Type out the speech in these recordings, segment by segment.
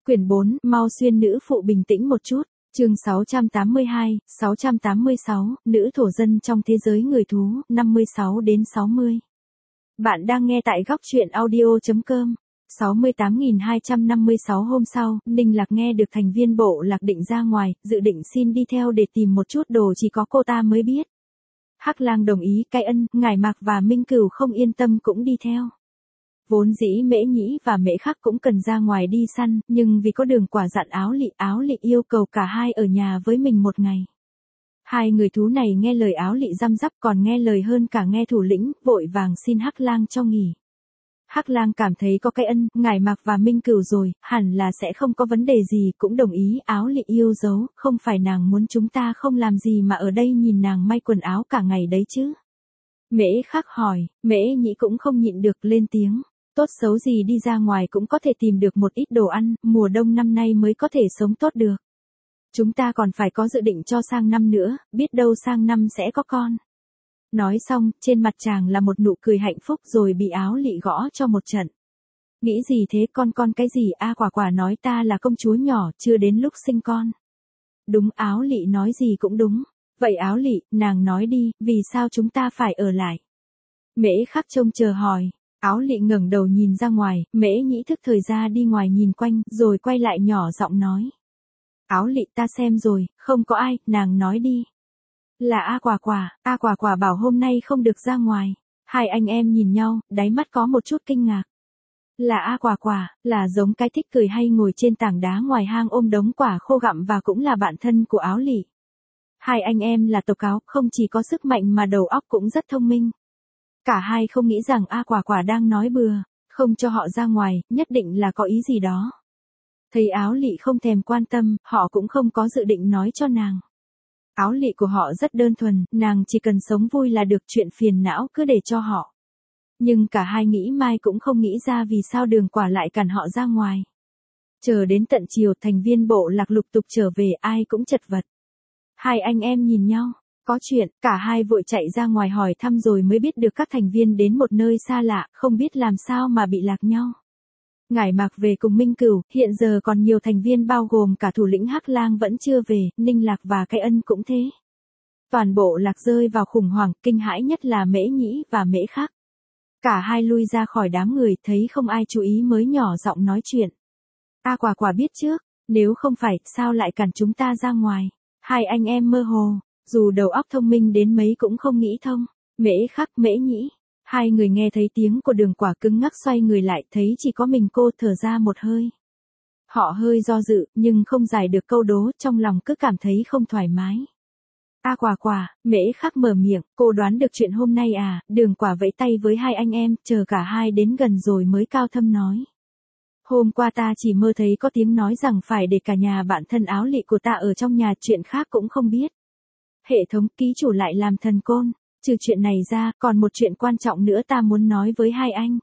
Quyển 4, mau xuyên nữ phụ bình tĩnh một chút. Chương 682, 686, nữ thổ dân trong thế giới người thú, 56 đến 60. Bạn đang nghe tại góc truyện audio.com. 68.256 hôm sau, Ninh Lạc nghe được thành viên bộ lạc định ra ngoài, dự định xin đi theo để tìm một chút đồ chỉ có cô ta mới biết. Hắc Lang đồng ý, Cái Ân, Ngải Mạc và Minh Cửu không yên tâm cũng đi theo. Vốn dĩ Mễ Nhĩ và Mễ Khắc cũng cần ra ngoài đi săn, nhưng vì có Đường Quả dặn Áo Lị yêu cầu cả hai ở nhà với mình một ngày. Hai người thú này nghe lời Áo Lị răm rắp còn nghe lời hơn cả nghe thủ lĩnh, vội vàng xin Hắc Lang cho nghỉ. Hắc Lang cảm thấy có Cái Ân, Ngải Mạc và Minh Cửu rồi, hẳn là sẽ không có vấn đề gì, cũng đồng ý. Áo Lị yêu dấu, không phải nàng muốn chúng ta không làm gì mà ở đây nhìn nàng may quần áo cả ngày đấy chứ. Mễ Khắc hỏi, Mễ Nhĩ cũng không nhịn được lên tiếng. Tốt xấu gì đi ra ngoài cũng có thể tìm được một ít đồ ăn, mùa đông năm nay mới có thể sống tốt được. Chúng ta còn phải có dự định cho sang năm nữa, biết đâu sang năm sẽ có con. Nói xong, trên mặt chàng là một nụ cười hạnh phúc rồi bị Áo Lị gõ cho một trận. Nghĩ gì thế con cái gì Quả Quả nói ta là công chúa nhỏ, chưa đến lúc sinh con. Đúng, Áo Lị nói gì cũng đúng. Vậy Áo Lị, nàng nói đi, vì sao chúng ta phải ở lại? Mễ Khắc trông chờ hỏi. Áo Lị ngẩng đầu nhìn ra ngoài, Mễ Nhĩ thức thời ra đi ngoài nhìn quanh, rồi quay lại nhỏ giọng nói. Áo Lị ta xem rồi, không có ai, nàng nói đi. Là Quả Quả bảo hôm nay không được ra ngoài. Hai anh em nhìn nhau, đáy mắt có một chút kinh ngạc. Là Quả Quả, là giống cái thích cười hay ngồi trên tảng đá ngoài hang ôm đống quả khô gặm và cũng là bạn thân của Áo Lị. Hai anh em là tộc Áo, không chỉ có sức mạnh mà đầu óc cũng rất thông minh. Cả hai không nghĩ rằng Quả Quả đang nói bừa, không cho họ ra ngoài, nhất định là có ý gì đó. Thấy Áo Lị không thèm quan tâm, họ cũng không có dự định nói cho nàng. Áo Lị của họ rất đơn thuần, nàng chỉ cần sống vui là được, chuyện phiền não cứ để cho họ. Nhưng cả hai nghĩ mai cũng không nghĩ ra vì sao Đường Quả lại cản họ ra ngoài. Chờ đến tận chiều, thành viên bộ lạc lục tục trở về, ai cũng chật vật. Hai anh em nhìn nhau. Có chuyện, cả hai vội chạy ra ngoài hỏi thăm rồi mới biết được các thành viên đến một nơi xa lạ, không biết làm sao mà bị lạc nhau. Ngải Mạc về cùng Minh Cửu, hiện giờ còn nhiều thành viên bao gồm cả thủ lĩnh Hắc Lang vẫn chưa về, Ninh Lạc và Cái Ân cũng thế. Toàn bộ lạc rơi vào khủng hoảng, kinh hãi nhất là Mễ Nhĩ và Mễ Khắc. Cả hai lui ra khỏi đám người, thấy không ai chú ý mới nhỏ giọng nói chuyện. Quả Quả biết trước, nếu không phải, sao lại cản chúng ta ra ngoài? Hai anh em mơ hồ. Dù đầu óc thông minh đến mấy cũng không nghĩ thông. Mễ Khắc, Mễ Nhĩ. Hai người nghe thấy tiếng của Đường Quả cứng ngắc xoay người lại, thấy chỉ có mình cô, thở ra một hơi. Họ hơi do dự, nhưng không giải được câu đố, trong lòng cứ cảm thấy không thoải mái. Quả Quả, Mễ Khắc mở miệng, cô đoán được chuyện hôm nay à? Đường Quả vẫy tay với hai anh em, chờ cả hai đến gần rồi mới cao thâm nói. Hôm qua ta chỉ mơ thấy có tiếng nói rằng phải để cả nhà bạn thân Áo Lị của ta ở trong nhà, chuyện khác cũng không biết. Hệ thống ký chủ lại làm thần côn. Trừ chuyện này ra, còn một chuyện quan trọng nữa ta muốn nói với hai anh.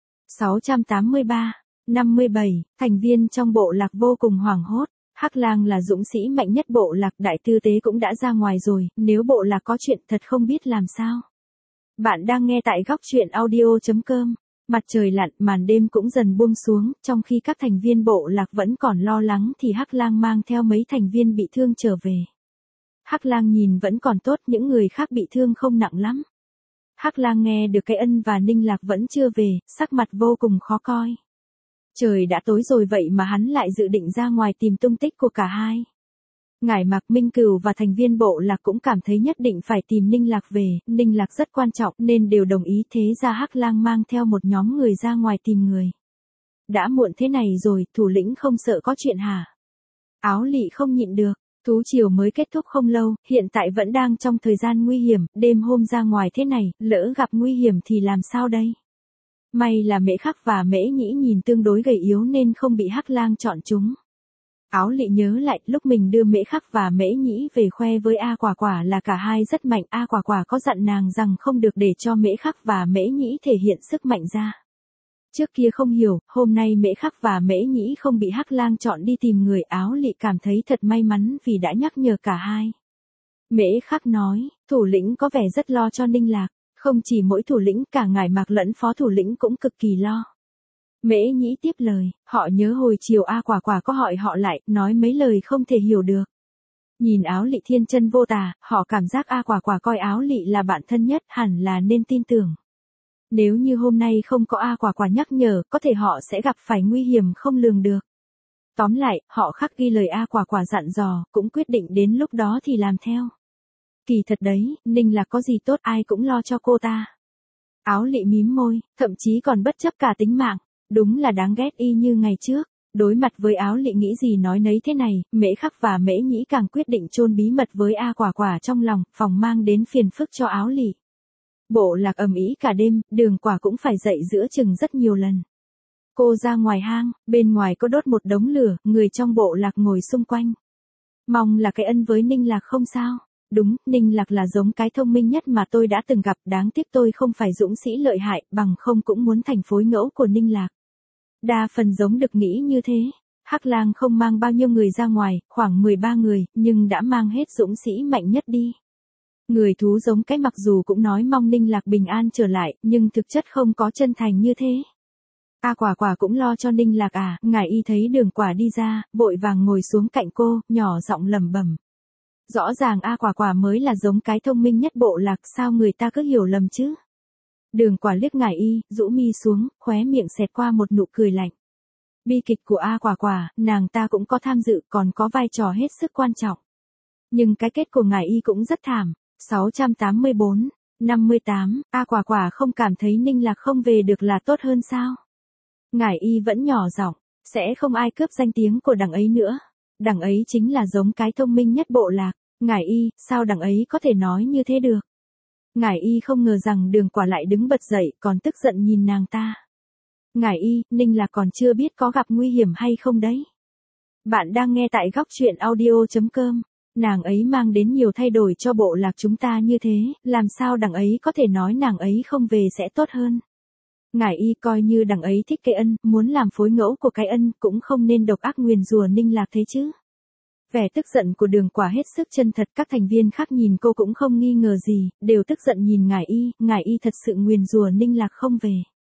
683, 57, thành viên trong bộ lạc vô cùng hoảng hốt. Hắc Lang là dũng sĩ mạnh nhất bộ lạc, đại tư tế cũng đã ra ngoài rồi, nếu bộ lạc có chuyện thật không biết làm sao. Bạn đang nghe tại góc truyện audio.com. Mặt trời lặn, màn đêm cũng dần buông xuống, trong khi các thành viên bộ lạc vẫn còn lo lắng thì Hắc Lang mang theo mấy thành viên bị thương trở về. Hắc Lang nhìn vẫn còn tốt, những người khác bị thương không nặng lắm. Hắc Lang nghe được Cái Ân và Ninh Lạc vẫn chưa về, sắc mặt vô cùng khó coi. Trời đã tối rồi vậy mà hắn lại dự định ra ngoài tìm tung tích của cả hai. Ngải Mạc, Minh Cửu và thành viên bộ lạc cũng cảm thấy nhất định phải tìm Ninh Lạc về, Ninh Lạc rất quan trọng nên đều đồng ý, thế ra Hắc Lang mang theo một nhóm người ra ngoài tìm người. Đã muộn thế này rồi, thủ lĩnh không sợ có chuyện hả? Áo Lị không nhịn được. Thú triều mới kết thúc không lâu, hiện tại vẫn đang trong thời gian nguy hiểm, đêm hôm ra ngoài thế này, lỡ gặp nguy hiểm thì làm sao đây? May là Mễ Khắc và Mễ Nhĩ nhìn tương đối gầy yếu nên không bị Hắc Lang chọn chúng. Áo Lị nhớ lại, lúc mình đưa Mễ Khắc và Mễ Nhĩ về khoe với Quả Quả là cả hai rất mạnh, Quả Quả có dặn nàng rằng không được để cho Mễ Khắc và Mễ Nhĩ thể hiện sức mạnh ra. Trước kia không hiểu, hôm nay Mễ Khắc và Mễ Nhĩ không bị Hắc Lang chọn đi tìm người, Áo Lị cảm thấy thật may mắn vì đã nhắc nhở cả hai. Mễ Khắc nói, thủ lĩnh có vẻ rất lo cho Ninh Lạc, không chỉ mỗi thủ lĩnh, cả Ngải Mạc lẫn phó thủ lĩnh cũng cực kỳ lo. Mễ Nhĩ tiếp lời, họ nhớ hồi chiều A Quả Quả có hỏi họ lại, nói mấy lời không thể hiểu được. Nhìn Áo Lị thiên chân vô tà, họ cảm giác A Quả Quả coi Áo Lị là bạn thân nhất, hẳn là nên tin tưởng. Nếu như hôm nay không có A Quả Quả nhắc nhở, có thể họ sẽ gặp phải nguy hiểm không lường được. Tóm lại, họ khắc ghi lời A Quả Quả dặn dò, cũng quyết định đến lúc đó thì làm theo. Kỳ thật đấy, Ninh Lạc có gì tốt ai cũng lo cho cô ta. Áo Lị mím môi, thậm chí còn bất chấp cả tính mạng, đúng là đáng ghét y như ngày trước. Đối mặt với Áo Lị nghĩ gì nói nấy thế này, Mễ Khắc và Mễ Nhĩ càng quyết định chôn bí mật với A Quả Quả trong lòng, phòng mang đến phiền phức cho Áo Lị. Bộ lạc ầm ĩ cả đêm, Đường Quả cũng phải dậy giữa chừng rất nhiều lần. Cô ra ngoài hang, bên ngoài có đốt một đống lửa, người trong bộ lạc ngồi xung quanh. Mong là cái ân với Ninh Lạc không sao. Đúng, Ninh Lạc là giống cái thông minh nhất mà tôi đã từng gặp, đáng tiếc tôi không phải dũng sĩ lợi hại, bằng không cũng muốn thành phối ngẫu của Ninh Lạc. Đa phần giống được nghĩ như thế. Hắc Lang không mang bao nhiêu người ra ngoài, khoảng 13 người, nhưng đã mang hết dũng sĩ mạnh nhất đi. Người thú giống cái mặc dù cũng nói mong Ninh Lạc bình an trở lại, nhưng thực chất không có chân thành như thế. A Quả Quả cũng lo cho Ninh Lạc à, ngài y thấy Đường Quả đi ra, vội vàng ngồi xuống cạnh cô, nhỏ giọng lẩm bẩm. Rõ ràng A Quả Quả mới là giống cái thông minh nhất bộ lạc, sao người ta cứ hiểu lầm chứ? Đường Quả liếc ngài y, rũ mi xuống, khóe miệng xẹt qua một nụ cười lạnh. Bi kịch của A Quả Quả, nàng ta cũng có tham dự, còn có vai trò hết sức quan trọng. Nhưng cái kết của ngài y cũng rất thảm. 684, 58, A Quả Quả không cảm thấy Ninh Lạc không về được là tốt hơn sao? Ngải y vẫn nhỏ giọng, sẽ không ai cướp danh tiếng của đằng ấy nữa. Đằng ấy chính là giống cái thông minh nhất bộ lạc. Ngải y, sao đằng ấy có thể nói như thế được? Ngải y không ngờ rằng Đường Quả lại đứng bật dậy, còn tức giận nhìn nàng ta. Ngải y, Ninh Lạc còn chưa biết có gặp nguy hiểm hay không đấy. Bạn đang nghe tại góc truyện audio.com. Nàng ấy mang đến nhiều thay đổi cho bộ lạc chúng ta như thế, làm sao đằng ấy có thể nói nàng ấy không về sẽ tốt hơn. Ngải y coi như đằng ấy thích cái ân, muốn làm phối ngẫu của cái ân, cũng không nên độc ác nguyền rủa Ninh Lạc thế chứ. Vẻ tức giận của Đường Quả hết sức chân thật, các thành viên khác nhìn cô cũng không nghi ngờ gì, đều tức giận nhìn Ngải y thật sự nguyền rủa Ninh Lạc không về.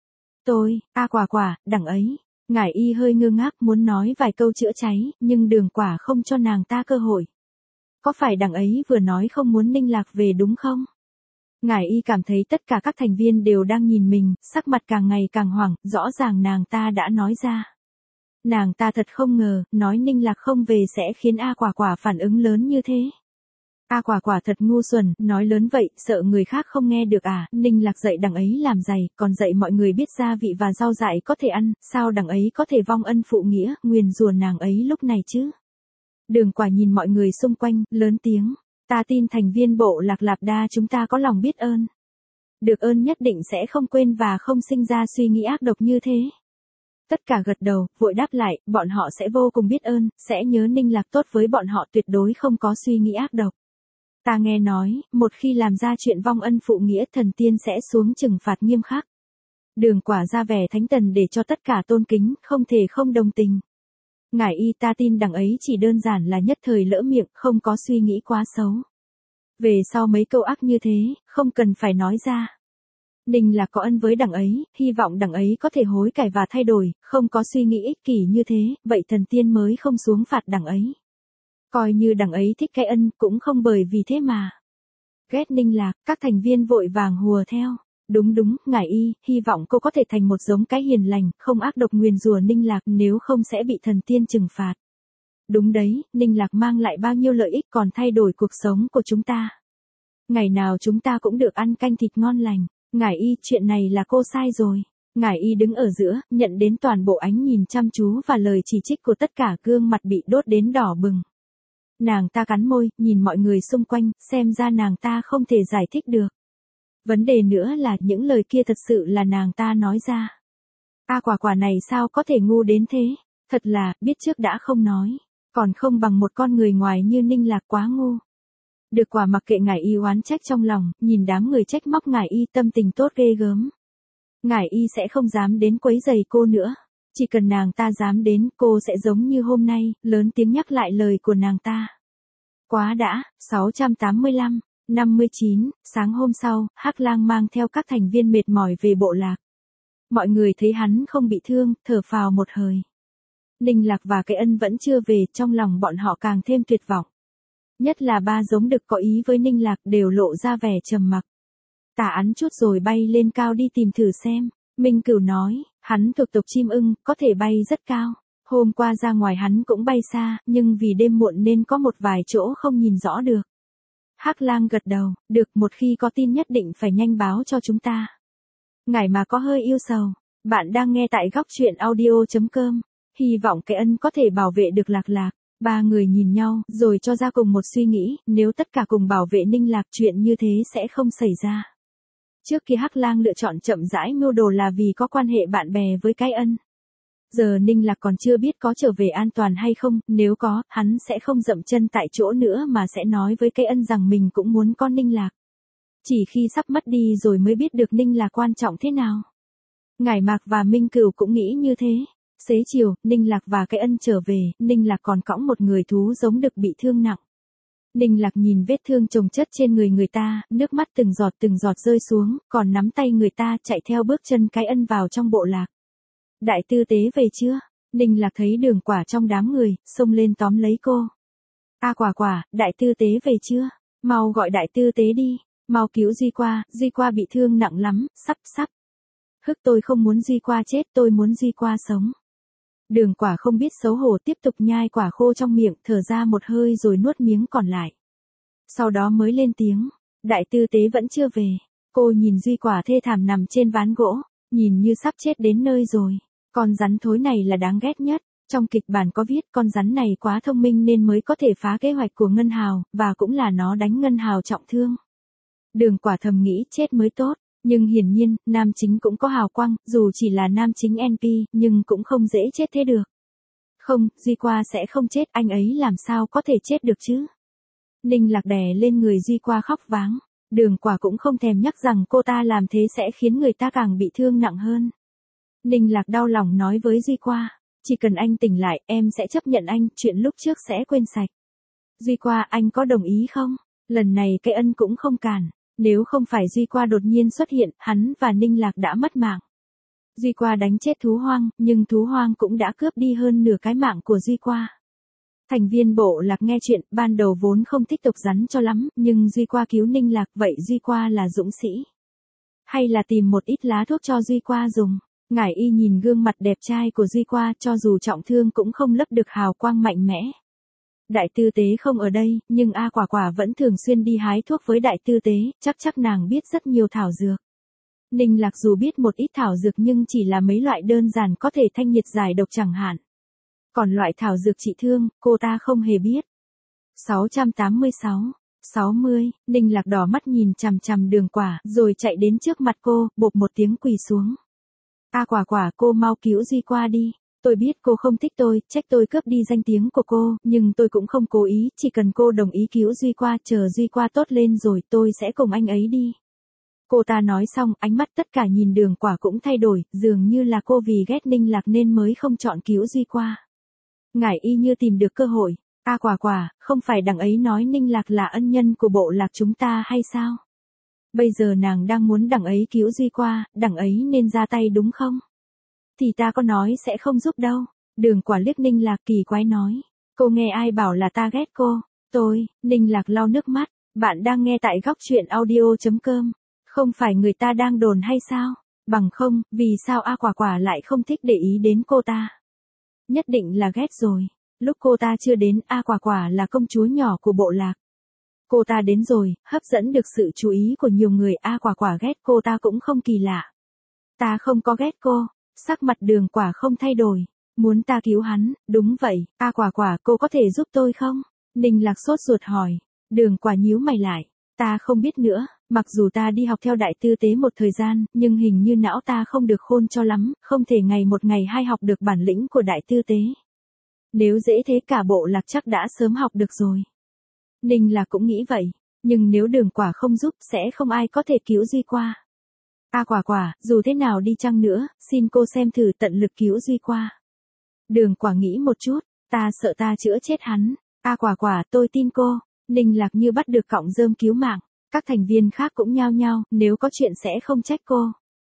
A Quả Quả, đằng ấy. Ngải y hơi ngơ ngác muốn nói vài câu chữa cháy, nhưng Đường Quả không cho nàng ta cơ hội. Có phải đằng ấy vừa nói không muốn Ninh Lạc về đúng không? Ngải y cảm thấy tất cả các thành viên đều đang nhìn mình, sắc mặt càng ngày càng hoảng, rõ ràng nàng ta đã nói ra. Nàng ta thật không ngờ, nói Ninh Lạc không về sẽ khiến A Quả Quả phản ứng lớn như thế. A Quả Quả thật ngu xuẩn, nói lớn vậy, sợ người khác không nghe được à, Ninh Lạc dạy đằng ấy làm giày, còn dạy mọi người biết gia vị và rau dại có thể ăn, sao đằng ấy có thể vong ân phụ nghĩa, nguyền rủa nàng ấy lúc này chứ? Đường Quả nhìn mọi người xung quanh, lớn tiếng. Ta tin thành viên bộ lạc Lạp Đa chúng ta có lòng biết ơn. Được ơn nhất định sẽ không quên và không sinh ra suy nghĩ ác độc như thế. Tất cả gật đầu, vội đáp lại, bọn họ sẽ vô cùng biết ơn, sẽ nhớ Ninh Lạc tốt với bọn họ, tuyệt đối không có suy nghĩ ác độc. Ta nghe nói, một khi làm ra chuyện vong ân phụ nghĩa, thần tiên sẽ xuống trừng phạt nghiêm khắc. Đường Quả ra vẻ thánh tần để cho tất cả tôn kính, không thể không đồng tình. Ngải y, ta tin đằng ấy chỉ đơn giản là nhất thời lỡ miệng, không có suy nghĩ quá xấu. Về sau mấy câu ác như thế, không cần phải nói ra. Ninh Lạc có ân với đằng ấy, hy vọng đằng ấy có thể hối cải và thay đổi, không có suy nghĩ ích kỷ như thế, vậy thần tiên mới không xuống phạt đằng ấy. Coi như đằng ấy thích cái ân, cũng không bởi vì thế mà. Ghét Ninh Lạc, các thành viên vội vàng hùa theo. Đúng, Ngải y, hy vọng cô có thể thành một giống cái hiền lành, không ác độc nguyền rủa Ninh Lạc, nếu không sẽ bị thần tiên trừng phạt. Đúng đấy, Ninh Lạc mang lại bao nhiêu lợi ích còn thay đổi cuộc sống của chúng ta. Ngày nào chúng ta cũng được ăn canh thịt ngon lành. Ngải y, chuyện này là cô sai rồi. Ngải y đứng ở giữa, nhận đến toàn bộ ánh nhìn chăm chú và lời chỉ trích của tất cả, gương mặt bị đốt đến đỏ bừng. Nàng ta cắn môi, nhìn mọi người xung quanh, xem ra nàng ta không thể giải thích được. Vấn đề nữa là những lời kia thật sự là nàng ta nói ra. A Quả Quả này sao có thể ngu đến thế? Thật là, biết trước đã không nói. Còn không bằng một con người ngoài như Ninh Lạc quá ngu. Được Quả mặc kệ Ngải y oán trách trong lòng, nhìn đám người trách móc Ngải y tâm tình tốt ghê gớm. Ngải y sẽ không dám đến quấy giày cô nữa. Chỉ cần nàng ta dám đến, cô sẽ giống như hôm nay, lớn tiếng nhắc lại lời của nàng ta. Quá đã, 685, 59, sáng hôm sau, Hắc Lang mang theo các thành viên mệt mỏi về bộ lạc. Mọi người thấy hắn không bị thương, thở phào một hơi. Ninh Lạc và cái ân vẫn chưa về, trong lòng bọn họ càng thêm tuyệt vọng. Nhất là ba giống đực có ý với Ninh Lạc đều lộ ra vẻ trầm mặc. Tả Án chút rồi bay lên cao đi tìm thử xem. Minh Cửu nói, hắn thuộc tộc chim ưng, có thể bay rất cao. Hôm qua ra ngoài hắn cũng bay xa, nhưng vì đêm muộn nên có một vài chỗ không nhìn rõ được. Hắc Lang gật đầu, được, một khi có tin nhất định phải nhanh báo cho chúng ta. Ngải mà có hơi yêu sầu. Bạn đang nghe tại góc truyện audio.com. Hy vọng cái ân có thể bảo vệ được Lạc Lạc. Ba người nhìn nhau, rồi cho ra cùng một suy nghĩ, nếu tất cả cùng bảo vệ Ninh Lạc chuyện như thế sẽ không xảy ra. Trước kia Hắc Lang lựa chọn chậm rãi mưu đồ là vì có quan hệ bạn bè với cái ân. Giờ Ninh Lạc còn chưa biết có trở về an toàn hay không, nếu có, hắn sẽ không dậm chân tại chỗ nữa mà sẽ nói với cái ân rằng mình cũng muốn con Ninh Lạc. Chỉ khi sắp mất đi rồi mới biết được Ninh Lạc quan trọng thế nào. Ngải Mạc và Minh Cửu cũng nghĩ như thế. Xế chiều, Ninh Lạc và cái ân trở về, Ninh Lạc còn cõng một người thú giống đực bị thương nặng. Ninh Lạc nhìn vết thương chồng chất trên người ta, nước mắt từng giọt rơi xuống, còn nắm tay người ta chạy theo bước chân cái ân vào trong bộ lạc. Đại tư tế về chưa? Ninh Lạc thấy Đường Quả trong đám người, xông lên tóm lấy cô. Quả, đại tư tế về chưa? Mau gọi đại tư tế đi, mau cứu Duy Qua bị thương nặng lắm, sắp. Tôi không muốn Duy Qua chết, tôi muốn Duy Qua sống. Đường Quả không biết xấu hổ tiếp tục nhai quả khô trong miệng, thở ra một hơi rồi nuốt miếng còn lại. Sau đó mới lên tiếng, đại tư tế vẫn chưa về. Cô nhìn Duy Quả thê thảm nằm trên ván gỗ, nhìn như sắp chết đến nơi rồi. Con rắn thối này là đáng ghét nhất. Trong kịch bản có viết con rắn này quá thông minh nên mới có thể phá kế hoạch của Ngân Hào, và cũng là nó đánh Ngân Hào trọng thương. Đường Quả thầm nghĩ chết mới tốt. Nhưng hiển nhiên, nam chính cũng có hào quang, dù chỉ là nam chính NP, nhưng cũng không dễ chết thế được. Không, Duy Qua sẽ không chết, anh ấy làm sao có thể chết được chứ? Ninh Lạc đè lên người Duy Qua khóc váng. Đường Quả cũng không thèm nhắc rằng cô ta làm thế sẽ khiến người ta càng bị thương nặng hơn. Ninh Lạc đau lòng nói với Duy Qua, chỉ cần anh tỉnh lại, em sẽ chấp nhận anh, chuyện lúc trước sẽ quên sạch. Duy Qua, anh có đồng ý không? Lần này cái ân cũng không cản. Nếu không phải Duy Qua đột nhiên xuất hiện, hắn và Ninh Lạc đã mất mạng. Duy Qua đánh chết thú hoang, nhưng thú hoang cũng đã cướp đi hơn nửa cái mạng của Duy Qua. Thành viên bộ lạc nghe chuyện, ban đầu vốn không thích tục rắn cho lắm, nhưng Duy Qua cứu Ninh Lạc, vậy Duy Qua là dũng sĩ. Hay là tìm một ít lá thuốc cho Duy Qua dùng. Ngải Y nhìn gương mặt đẹp trai của Duy Qua, cho dù trọng thương cũng không lấp được hào quang mạnh mẽ. Đại tư tế không ở đây, nhưng Quả vẫn thường xuyên đi hái thuốc với đại tư tế, chắc nàng biết rất nhiều thảo dược. Ninh Lạc dù biết một ít thảo dược nhưng chỉ là mấy loại đơn giản có thể thanh nhiệt giải độc chẳng hạn. Còn loại thảo dược trị thương, cô ta không hề biết. 60, Ninh Lạc đỏ mắt nhìn chằm Đường Quả, rồi chạy đến trước mặt cô, bộp một tiếng quỳ xuống. Quả, cô mau cứu Duy Qua đi. Tôi biết cô không thích tôi, trách tôi cướp đi danh tiếng của cô, nhưng tôi cũng không cố ý, chỉ cần cô đồng ý cứu Duy Qua, chờ Duy Qua tốt lên rồi tôi sẽ cùng anh ấy đi. Cô ta nói xong, ánh mắt tất cả nhìn Đường Quả cũng thay đổi, dường như là cô vì ghét Ninh Lạc nên mới không chọn cứu Duy Qua. Ngải Y như tìm được cơ hội, Quả, không phải đằng ấy nói Ninh Lạc là ân nhân của bộ lạc chúng ta hay sao? Bây giờ nàng đang muốn đằng ấy cứu Duy Qua, đằng ấy nên ra tay đúng không? Thì ta có nói sẽ không giúp đâu. Đường Quả liếc Ninh Lạc kỳ quái nói. Cô nghe ai bảo là ta ghét cô? Ninh Lạc lau nước mắt. Bạn đang nghe tại góc truyện audio.com. Không phải người ta đang đồn hay sao? Bằng không, vì sao Quả lại không thích để ý đến cô ta? Nhất định là ghét rồi. Lúc cô ta chưa đến, Quả là công chúa nhỏ của bộ lạc. Cô ta đến rồi, hấp dẫn được sự chú ý của nhiều người, Quả ghét cô ta cũng không kỳ lạ. Ta không có ghét cô. Sắc mặt Đường Quả không thay đổi. Muốn ta cứu hắn, đúng vậy, Quả, cô có thể giúp tôi không? Ninh Lạc sốt ruột hỏi. Đường Quả nhíu mày lại. Ta không biết nữa, mặc dù ta đi học theo đại tư tế một thời gian, nhưng hình như não ta không được khôn cho lắm, không thể ngày một ngày hai học được bản lĩnh của đại tư tế. Nếu dễ thế cả bộ lạc chắc đã sớm học được rồi. Ninh Lạc cũng nghĩ vậy, nhưng nếu Đường Quả không giúp sẽ không ai có thể cứu Duy Qua. Quả, dù thế nào đi chăng nữa, xin cô xem thử tận lực cứu Duy Qua. Đường Quả nghĩ một chút, ta sợ ta chữa chết hắn. Quả, tôi tin cô. Ninh Lạc như bắt được cọng rơm cứu mạng. Các thành viên khác cũng nhao nhao, nếu có chuyện sẽ không trách cô.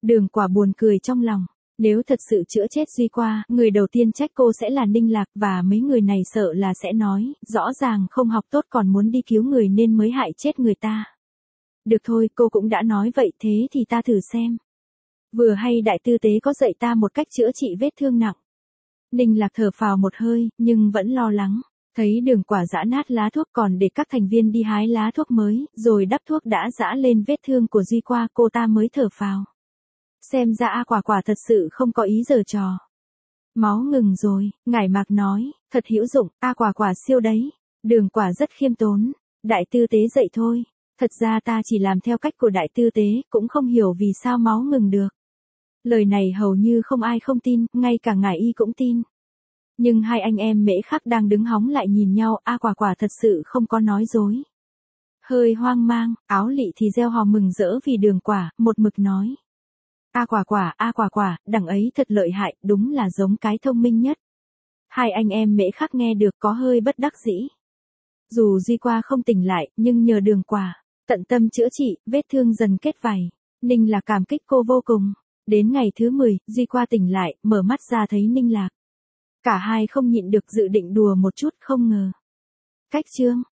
Đường Quả buồn cười trong lòng. Nếu thật sự chữa chết Duy Qua, người đầu tiên trách cô sẽ là Ninh Lạc và mấy người này sợ là sẽ nói, rõ ràng không học tốt còn muốn đi cứu người nên mới hại chết người ta. Được thôi, cô cũng đã nói vậy thế thì ta thử xem. Vừa hay đại tư tế có dạy ta một cách chữa trị vết thương nặng. Ninh Lạc thở phào một hơi, nhưng vẫn lo lắng. Thấy Đường Quả giã nát lá thuốc còn để các thành viên đi hái lá thuốc mới, rồi đắp thuốc đã giã lên vết thương của Duy Qua, cô ta mới thở phào. Xem ra A Quả thật sự không có ý giở trò. Máu ngừng rồi, Ngải Mạc nói, thật hữu dụng, A Quả siêu đấy. Đường Quả rất khiêm tốn. Đại tư tế dạy thôi. Thật ra ta chỉ làm theo cách của đại tư tế, cũng không hiểu vì sao máu ngừng được. Lời này hầu như không ai không tin, ngay cả Ngải Y cũng tin. Nhưng hai anh em Mễ Khắc đang đứng hóng lại nhìn nhau, A Quả thật sự không có nói dối. Hơi hoang mang, Áo Lị thì reo hò mừng rỡ vì Đường Quả, một mực nói. A Quả, đằng ấy thật lợi hại, đúng là giống cái thông minh nhất. Hai anh em Mễ Khắc nghe được có hơi bất đắc dĩ. Dù Duy Qua không tỉnh lại, nhưng nhờ Đường Quả tận tâm chữa trị, vết thương dần kết vảy. Ninh Lạc cảm kích cô vô cùng. Đến ngày thứ 10, Duy Qua tỉnh lại, mở mắt ra thấy Ninh Lạc. Cả hai không nhịn được dự định đùa một chút, không ngờ. Cách chương